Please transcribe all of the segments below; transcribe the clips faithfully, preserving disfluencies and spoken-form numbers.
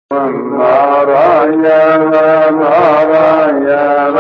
नारायण नारायण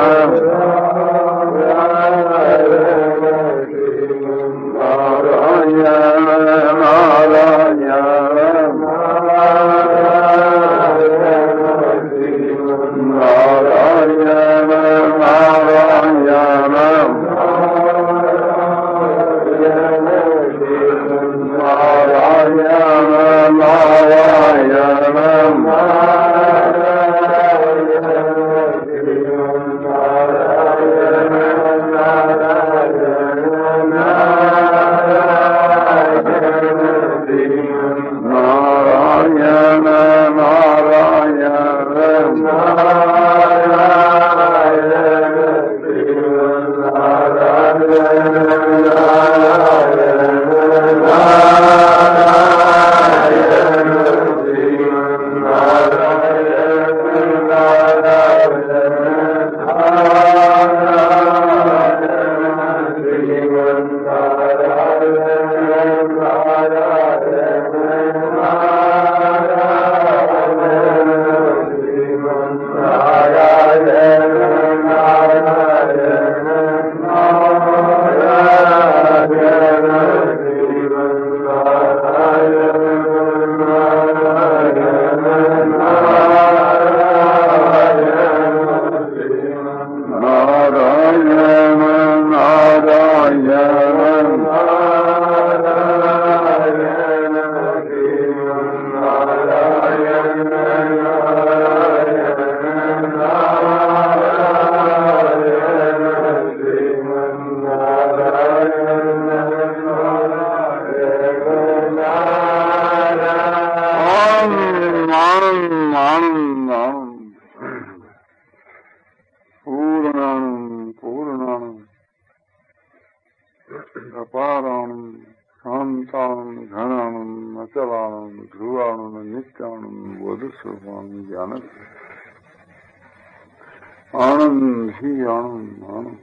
आनंद ही आनंद आनंद।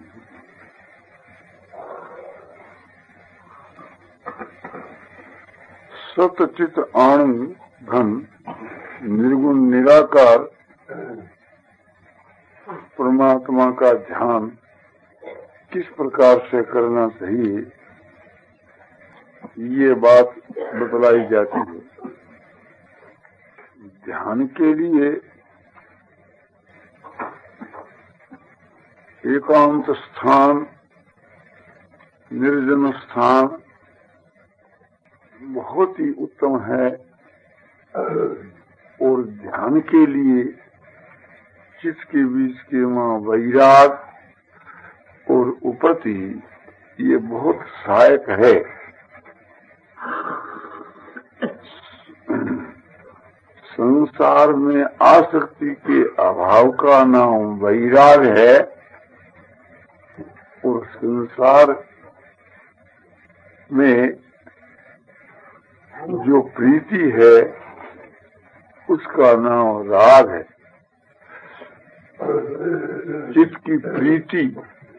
सतचित आनंद घन निर्गुण निराकार परमात्मा का ध्यान किस प्रकार से करना चाहिए, ये बात बतलाई जाती है। ध्यान के लिए एकांत स्थान, निर्जन स्थान बहुत ही उत्तम है, और ध्यान के लिए चित्त के बीच के वहाँ वैराग और उपरति ये बहुत सहायक है। संसार में आसक्ति के अभाव का नाम वैराग है, और संसार में जो प्रीति है उसका नाम राग है। चित्त की प्रीति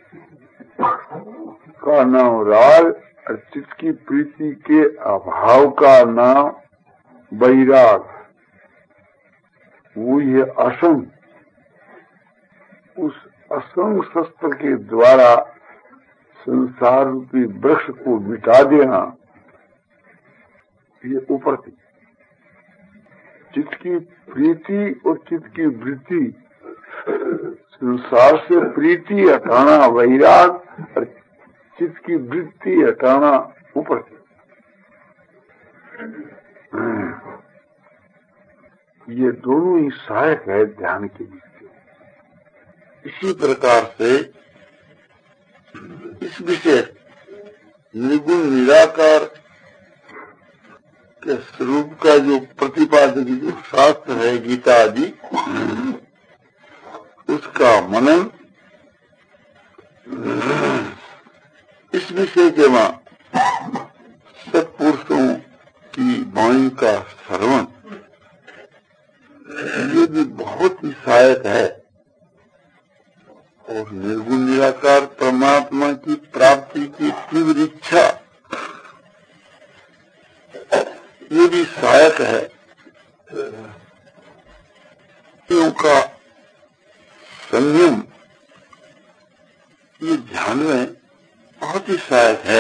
का नाम राग, और चित्त की प्रीति के अभाव का नाम वैराग। वो ये असंग, उस असंग शस्त्र के द्वारा संसार रूपी वृक्ष को मिटा देना, ये उपरति। चित्त की प्रीति और चित्त की वृत्ति, संसार से प्रीति हटाना वैराग, और चित्त की वृत्ति हटाना उपरति। ये दोनों ही सहायक है ध्यान के लिए। इसी प्रकार से इस विषय निर्गुण निराकार के स्वरूप का जो प्रतिपादक जो शास्त्र है गीता आदि, उसका मनन इस विषय के वहाँ सत्पुरुषों की वाणी का श्रवण ये भी बहुत ही सहायक है। और निर्गुण निराकार परमात्मा की प्राप्ति की तीव्र इच्छा ये भी सहायक है। इंद्रियों का संयम ये ध्यान में बहुत ही सहायक है।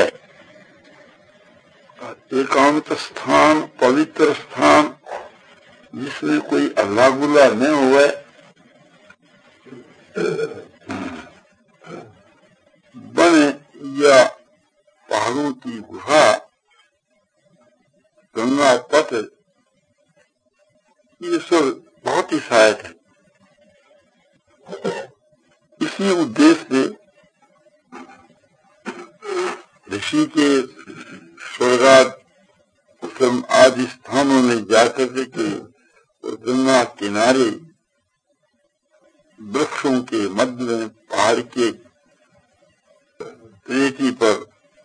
एकांत स्थान, पवित्र स्थान जिसमें कोई अल्लाह गुल्ला न हुए, वन या पहाड़ों की गुफा, गंगा पथ, ये सब बहुत ही सहायक है। इसी उद्देश्य से ऋषि के स्वर्गाश्रम आदि स्थानों में जाकर के गंगा किनारे वृक्षों के मध्य में पहाड़ के रेती पर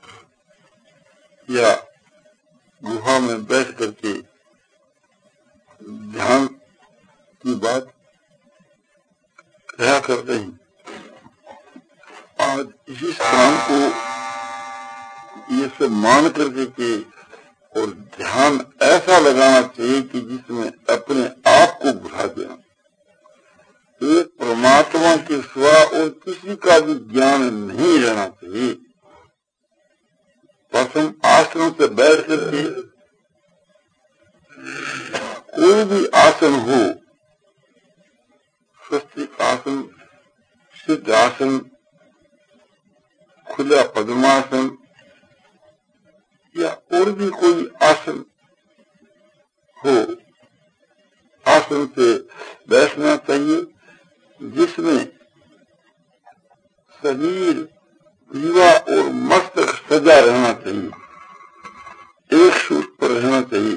या गुफा में बैठ करके ध्यान की बात कहा करते हैं। आज इसी स्थान को ये सब मान करके के और ध्यान ऐसा लगाना चाहिए कि जिसमें अपने आप को भुला देना। एक परमात्मा के सिवा और किसी का भी ज्ञान नहीं रहना चाहिए। प्रथम आश्रम से बैठ करके कोई भी आसन हो, स्वस्तिक आसन, सिद्ध आसन, खुला पद्मासन या और भी कोई आसन हो, आसन से बैठना चाहिए जिसमें शरीर, जीवा और मस्तक सजा रहना चाहिए, एक सूत्र पर रहना चाहिए।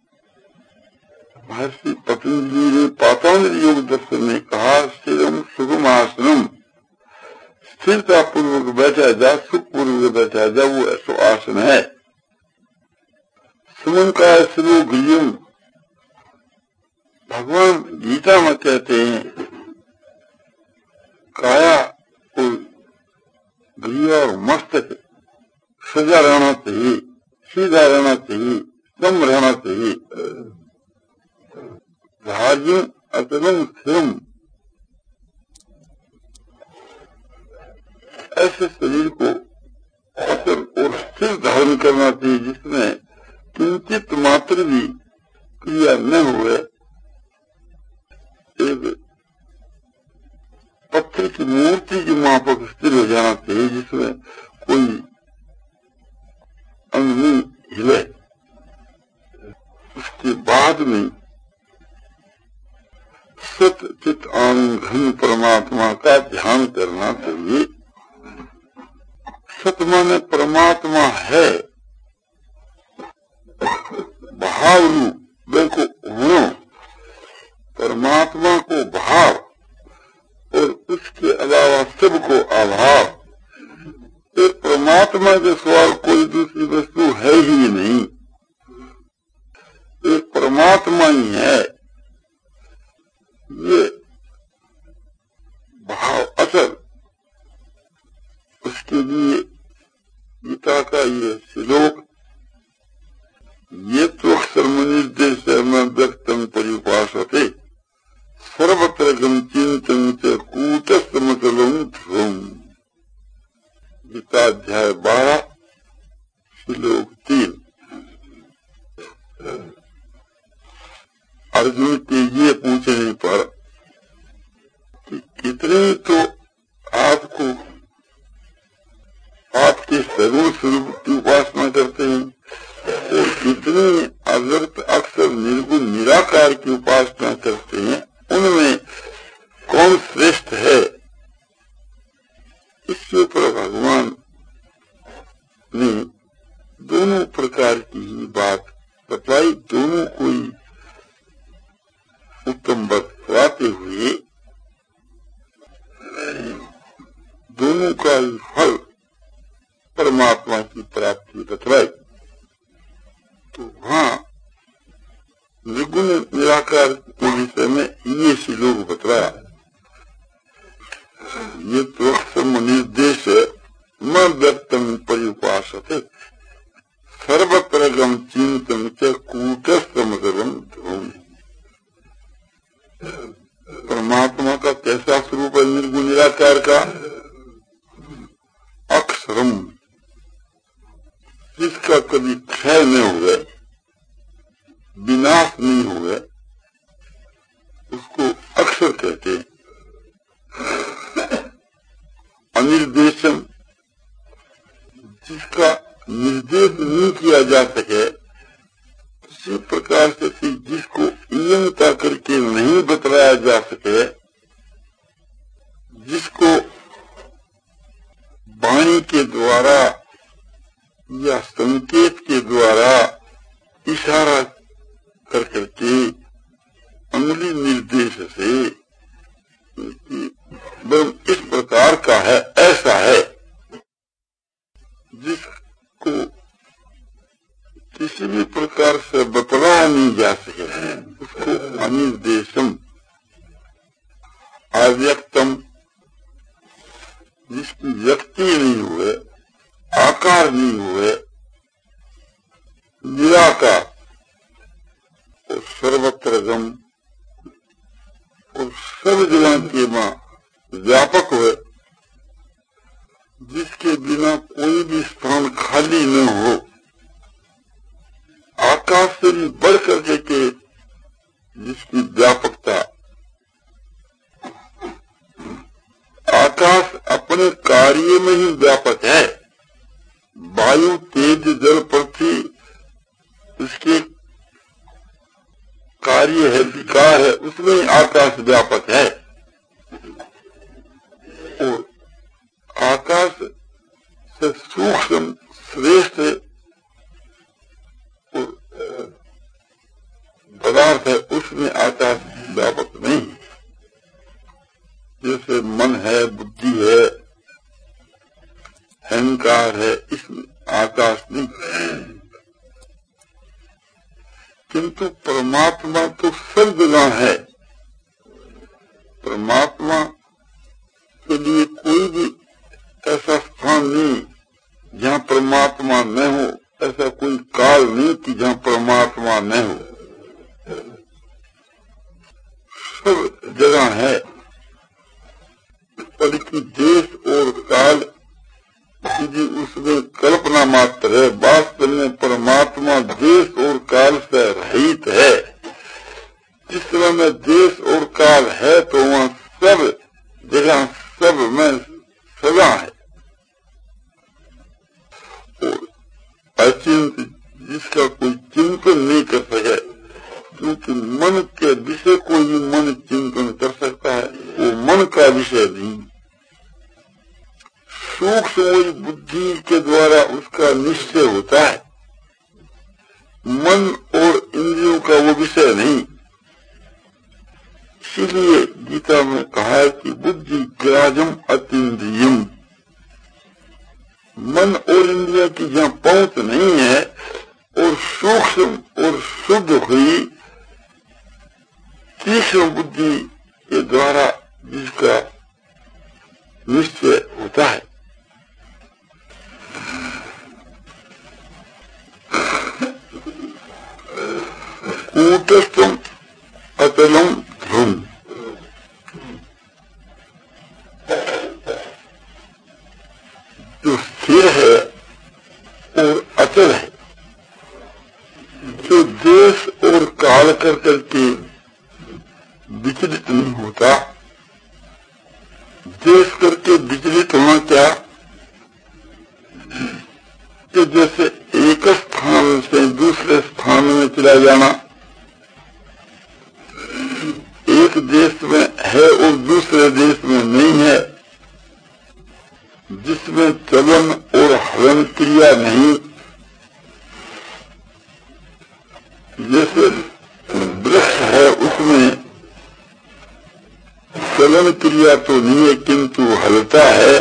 महर्षि पतंजलि ने पातंजलि योग दर्शन में कहा, स्थिरम सुगम आसनम, स्थिरता पूर्वक बैठा जा, सुख पूर्वक बैठा जा, वो ऐसा आसन है। सुमन का श्रो गृहम, भगवान गीता में कहते हैं काया और गृह और मस्तक सजा रहना चाहिए, सीधा रहना चाहिए, सम रहना चाहिए। धार्यम अतलम स्थिरम, ऐसे शरीर को अचल और स्थिर धारण करना चाहिए जिसमें किंचित मात्र भी क्रिया न हुए। एक पत्थर की मूर्ति की माफक स्थिर हो जाना चाहिए जिसमें कोई अंग नहीं हिले। उसके बाद में सत चित आनंद घन परमात्मा का ध्यान करना चाहिए। सत माने परमात्मा है, भाव रूप बिल्कुल होना, परमात्मा को भाव और उसके अलावा सबको अभाव। एक परमात्मा के सवाल कोई दूसरी वस्तु है ही नहीं, एक परमात्मा ही है। ये भाव असल, उसके लिए गीता का ये श्लोक, ये तो अक्षर मनिर्देश में व्यक्तम परिभाषते सर्वत्र गम चिंतन च कूटस्थमतलम ध्रुवम, गीता अध्याय बारह श्लोक तीन। अर्जुन के ये पूछने पर कि कितने तो आपको आपके सगुण स्वरूप की उपासना करते हैं और कितने अव्यक्त अक्षर निर्गुण निराकार की उपासना करते हैं, उनमें कौन श्रेष्ठ है? इसके ऊपर भगवान ने दोनों प्रकार की ही बात बताई। दोनों को उत्तम बताते हुए दोनों का ही फल परमात्मा की प्राप्ति बतलाई। तो वहाँ निर्गुण निराकार के विषय में ये श्लोक बतलाया, ये तो निर्देश न व्यक्तम परिउपासते सर्वत्र गम चिंतन च कूटस्थमतलम ध्रुवम। का कैसा स्वरूप है निर्गुण निराकार का? अक्षरम, जिसका कभी क्षय न हुए, विनाश नहीं हुए, उसको अक्षर कहते हैं। अनिर्देशम, जिसका निर्देश नहीं किया जा सके किसी प्रकार से, जिसको इयंता करके नहीं बतलाया जा सके, जिसको वाणी के द्वारा या संकेत के द्वारा इशारा कर करके अंगुली निर्देश से ब्रह्म इस प्रकार का है, ऐसा है, जिसको किसी भी प्रकार से बतलाया नहीं जा सके, उसको अनिर्देशम। अव्यक्तम, जिसकी व्यक्ति नहीं हुए, आकार नहीं हुए, निराकार और सर्वत्र गम और सर्व जगह के मां व्यापक हुए, जिसके बिना कोई भी स्थान खाली न हो, आकाश से भी बढ़ करके के जिसकी व्यापकता, आकाश अपने कार्य में ही व्यापक है। वायु, तेज, जल, पृथ्वी उसके कार्य है, विकार है, उसमें आकाश व्यापक है। और आकाश से सूक्ष्म श्रेष्ठ पदार्थ है, उसमें आकाश व्यापक नहीं। जैसे मन है, बुद्धि है, अहंकार है, इसमें आकाश नहीं। किंतु परमात्मा तो सब जगह है। परमात्मा के लिए कोई भी ऐसा स्थान नहीं जहाँ परमात्मा न हो, ऐसा कोई काल नहीं कि जहाँ परमात्मा न हो, सब जगह है। बल्कि देश और काल यदि उसमें कल्पना मात्र है, वास्तव में परमात्मा देश और काल से रहित है। जिस समय में देश और काल है तो वहाँ सब जगह सब में सदा है। और अचिंत, जिसका कोई चिंतन नहीं कर सके, क्योंकि मन के विषय को ही मन चिंतन कर सकता है, वो मन का विषय नहीं। सूक्ष्म बुद्धि के द्वारा उसका निश्चय होता है, मन और इंद्रियों का वो विषय नहीं। इसीलिए गीता में कहा है कि बुद्धि ग्राजम अतीन्द्रियम, मन और इंद्रियों की जहाँ पहुंच नहीं है और सूक्ष्म और शुद्ध हुई तीक्ष्ण बुद्धि के द्वारा जिसका निश्चय होता है। कूटस्थम अतलम ध्रुव, जो स्थिर है और अचल है, जो देश और काल कर करके विचलित नहीं होता। देश करके विचलित होना क्या कि जैसे एक स्थान से दूसरे स्थान में चला जाना, एक देश में है और दूसरे देश में नहीं है, जिसमें चलन और हलन क्रिया नहीं। जैसे वृक्ष है, उसमें चलन क्रिया तो नहीं है किंतु हलता है,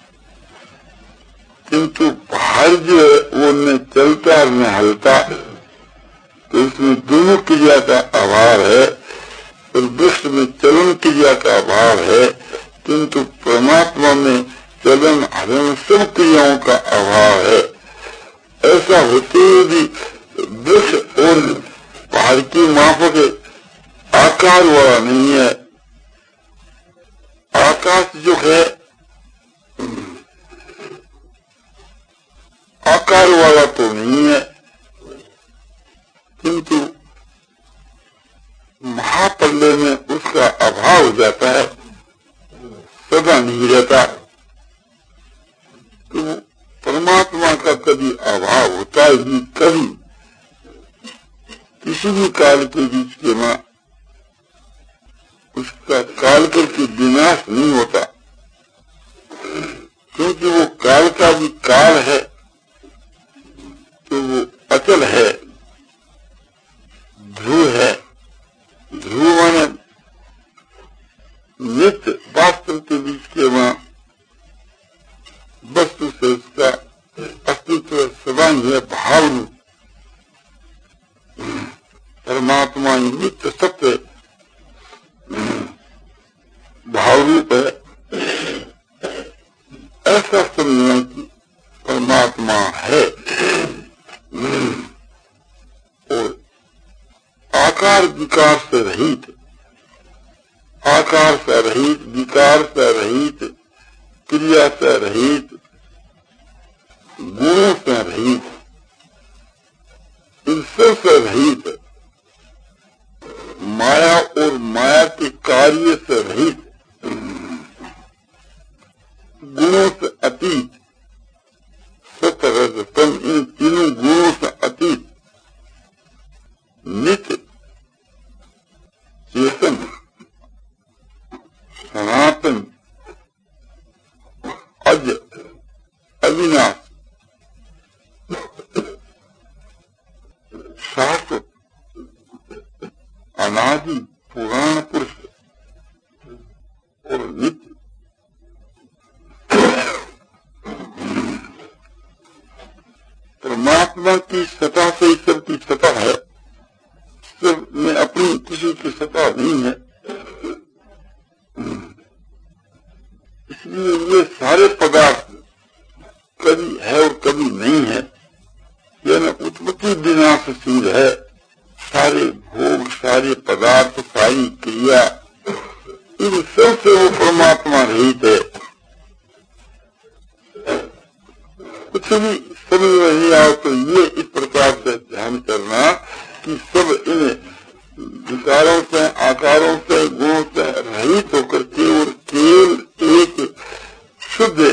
किंतु पहाड़ जो है वो न चलता और न हलता, तो इसमें दोनों क्रिया का अभाव है। और वृक्ष में चलन क्रिया का अभाव है, किंतु परमात्मा में चलन हलन सब क्रियाओं का अभाव है। ऐसा होते हुए भी वृक्ष और पहाड़ की माफक आकार वाला नहीं है, आकाश जो है आकार वाला तो नहीं है, किंतु महाप्रलय में उसका अभाव हो जाता है, सदा नहीं रहता। तो परमात्मा का कभी अभाव होता ही कभी किसी भी काल के बीच के मां उसका काल करके विनाश नहीं होता, क्योंकि वो काल का भी काल है, तो वो अचल है, ध्रुव है। ध्रुव माने नित्य वास्तव के बीच के मां वस्तु से उसका अस्तित्व सदा ही है, भाव रूप। परमात्मा नित्य सत्य भाव रूप है, ऐसा समझना कि परमात्मा है। और आकार विकार से रहित, आकार से रहित, विकार से रहित, क्रिया से रहित, गुणों से रहित, इनसे से रहित, माया और माया के कार्य से रहित, गुणों से अतीत, सत्य रज तम, इन तीनों गुणों से अतीत, नित्य चेतन सनातन अज अविनाश शाश्वत अनादि पुराण पुरुष और नित्य। परमात्मा की सत्ता से ही सबकी सत्ता है, सब में अपनी किसी की सत्ता नहीं है। इसलिए ये सारे पदार्थ कभी है और कभी नहीं है, यानी उत्पत्ति विनाशशील है। सारे भोग, सारे पदार्थ, सारी क्रिया, इन सब से वो परमात्मा रहित है। कुछ भी समझ में नहीं आओ तो ये इस प्रकार से ध्यान करना कि सब इन विकारों से, आकारों से, गुणों से रहित होकर केवल केवल एक शुद्ध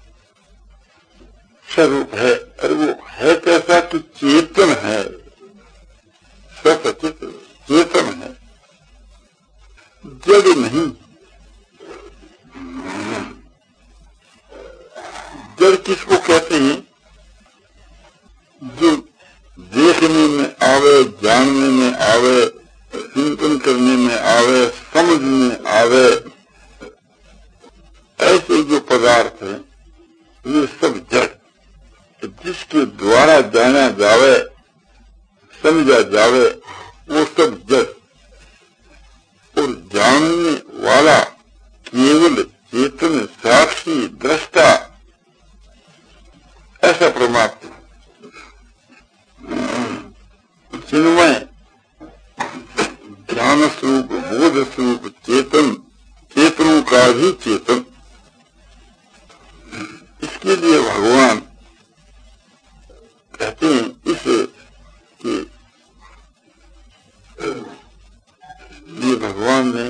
स्वरूप है। और वो है कैसा कि चेतन है, सचित चेतन है, जड़ नहीं। जड़ किसको कहते हैं? जो देखने में आवे, जानने में आवे, चिंतन करने में आवे, समझ में आवे, ऐसे जो पदार्थ हैं ये सब जड़, जिसके द्वारा जाना जावे, समझा जावे, वो सब जड़। और जानने वाला केवल चेतन साक्षी दृष्टा, ऐसा परमात्मा चिन्मय ज्ञान स्वरूप, बोध स्वरूप, चेतन, चेतनों का ही चेतन। इसके लिए भगवान कहते हैं इस कि ये भगवान ने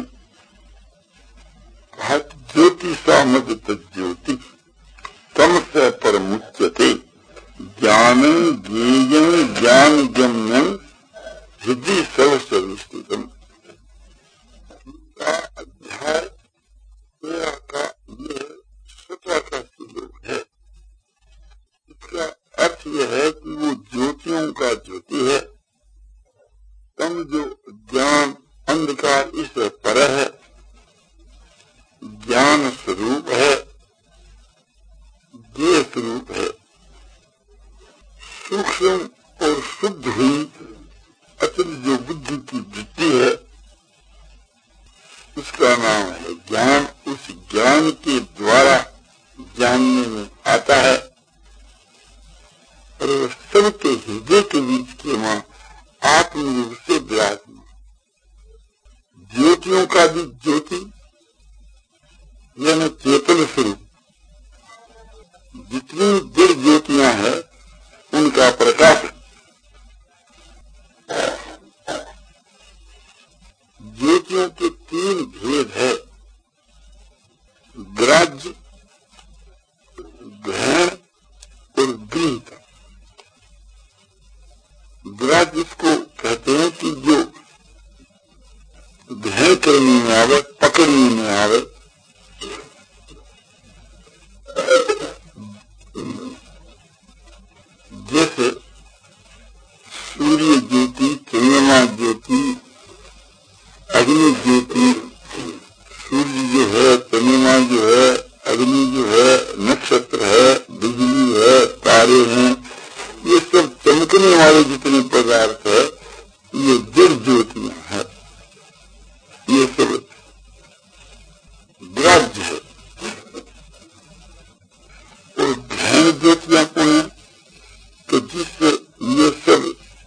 कहा ज्योति सामद तज्ज्योति तम से परमुच्यते ज्ञानं ज्ञेयं ज्ञान गम्यं हृदि सर्वस्वविष्टितम्। अध्याय तेरह का ये सत्रह का श्लोक है। इसका अर्थ यह है कि वो ज्योतियों का ज्योति है, तम जो ज्ञान अंधकार इस पर है, ज्ञान स्वरूप है, ज्ञेय स्वरूप है, सूक्ष्म और शुद्ध हुई अचल जो बुद्धि की वृत्ति है उसका नाम है ज्ञान। उस ज्ञान के द्वारा जानने में आता है और सबके हृदय के बीच के मां आत्मरूप से विराजमान। ज्योतियों का भी ज्योति यानी चेतन स्वरूप जितनी जड़ ज्योतियां हैं उनका प्रकाश। ज्योतियों के तीन भेद है, ग्राह्य, ग्रहण और गृहीता। ग्राह्य इसको कहते हैं कि जो ग्रहण करने में आवे, पकड़ने में आवे। जैसे सूर्य ज्योति, चंद्रमा ज्योति, अग्नि ज्योति। सूर्य जो है, चंद्रमा जो है, अग्नि जो है, नक्षत्र है, बिजली है, तारे हैं, ये सब चमकने वाले जितने पदार्थ है ये जड़ ज्योतियां है। ये सब ग्राह्य है। और ग्रहण ज्योतियां कौन है? तो जिससे ये सब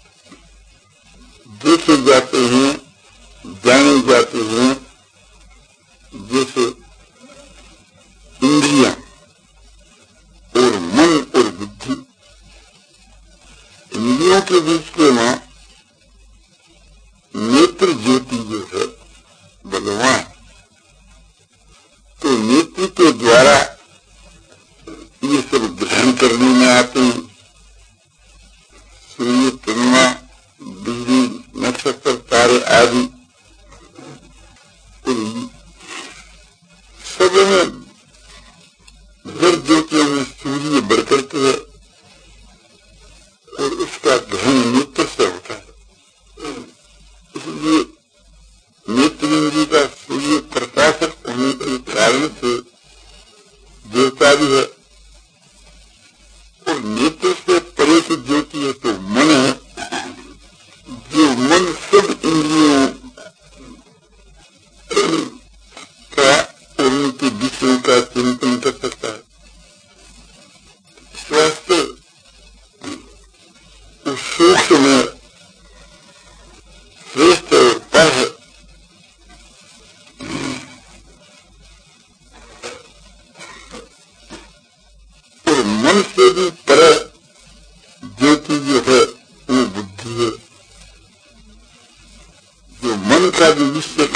देखे जाते हैं, जाने जाते हैं। जैसे इंद्रियां और मन और बुद्धि। इंद्रियों के बीच के मां नेत्र ज्योति जो है भगवान, तो नेत्र के द्वारा ये सब ग्रहण करने में आते हैं। सूर्य, चंद्रमा, बिजली, नक्षत्र, तारे आदि सब में जड़ ज्योतियों में सूर्य बढ़कर के है और उसका ग्रहण नेत्र से होता है। इसलिए नेत्र इंद्रिय का सूर्य प्रकाशक होने के कारण से देवता भी है। और नेत्र से परे की ज्योति है तो मन है, जो मन सब इंद्रियों का और उनके विषयों का चिंतन कर सकता है। स्वास्थ्य सूक्ष्म में श्रेष्ठ और पर है। और मन से भी पर ज्योति जो है वो बुद्धि है, जो मन का भी विषय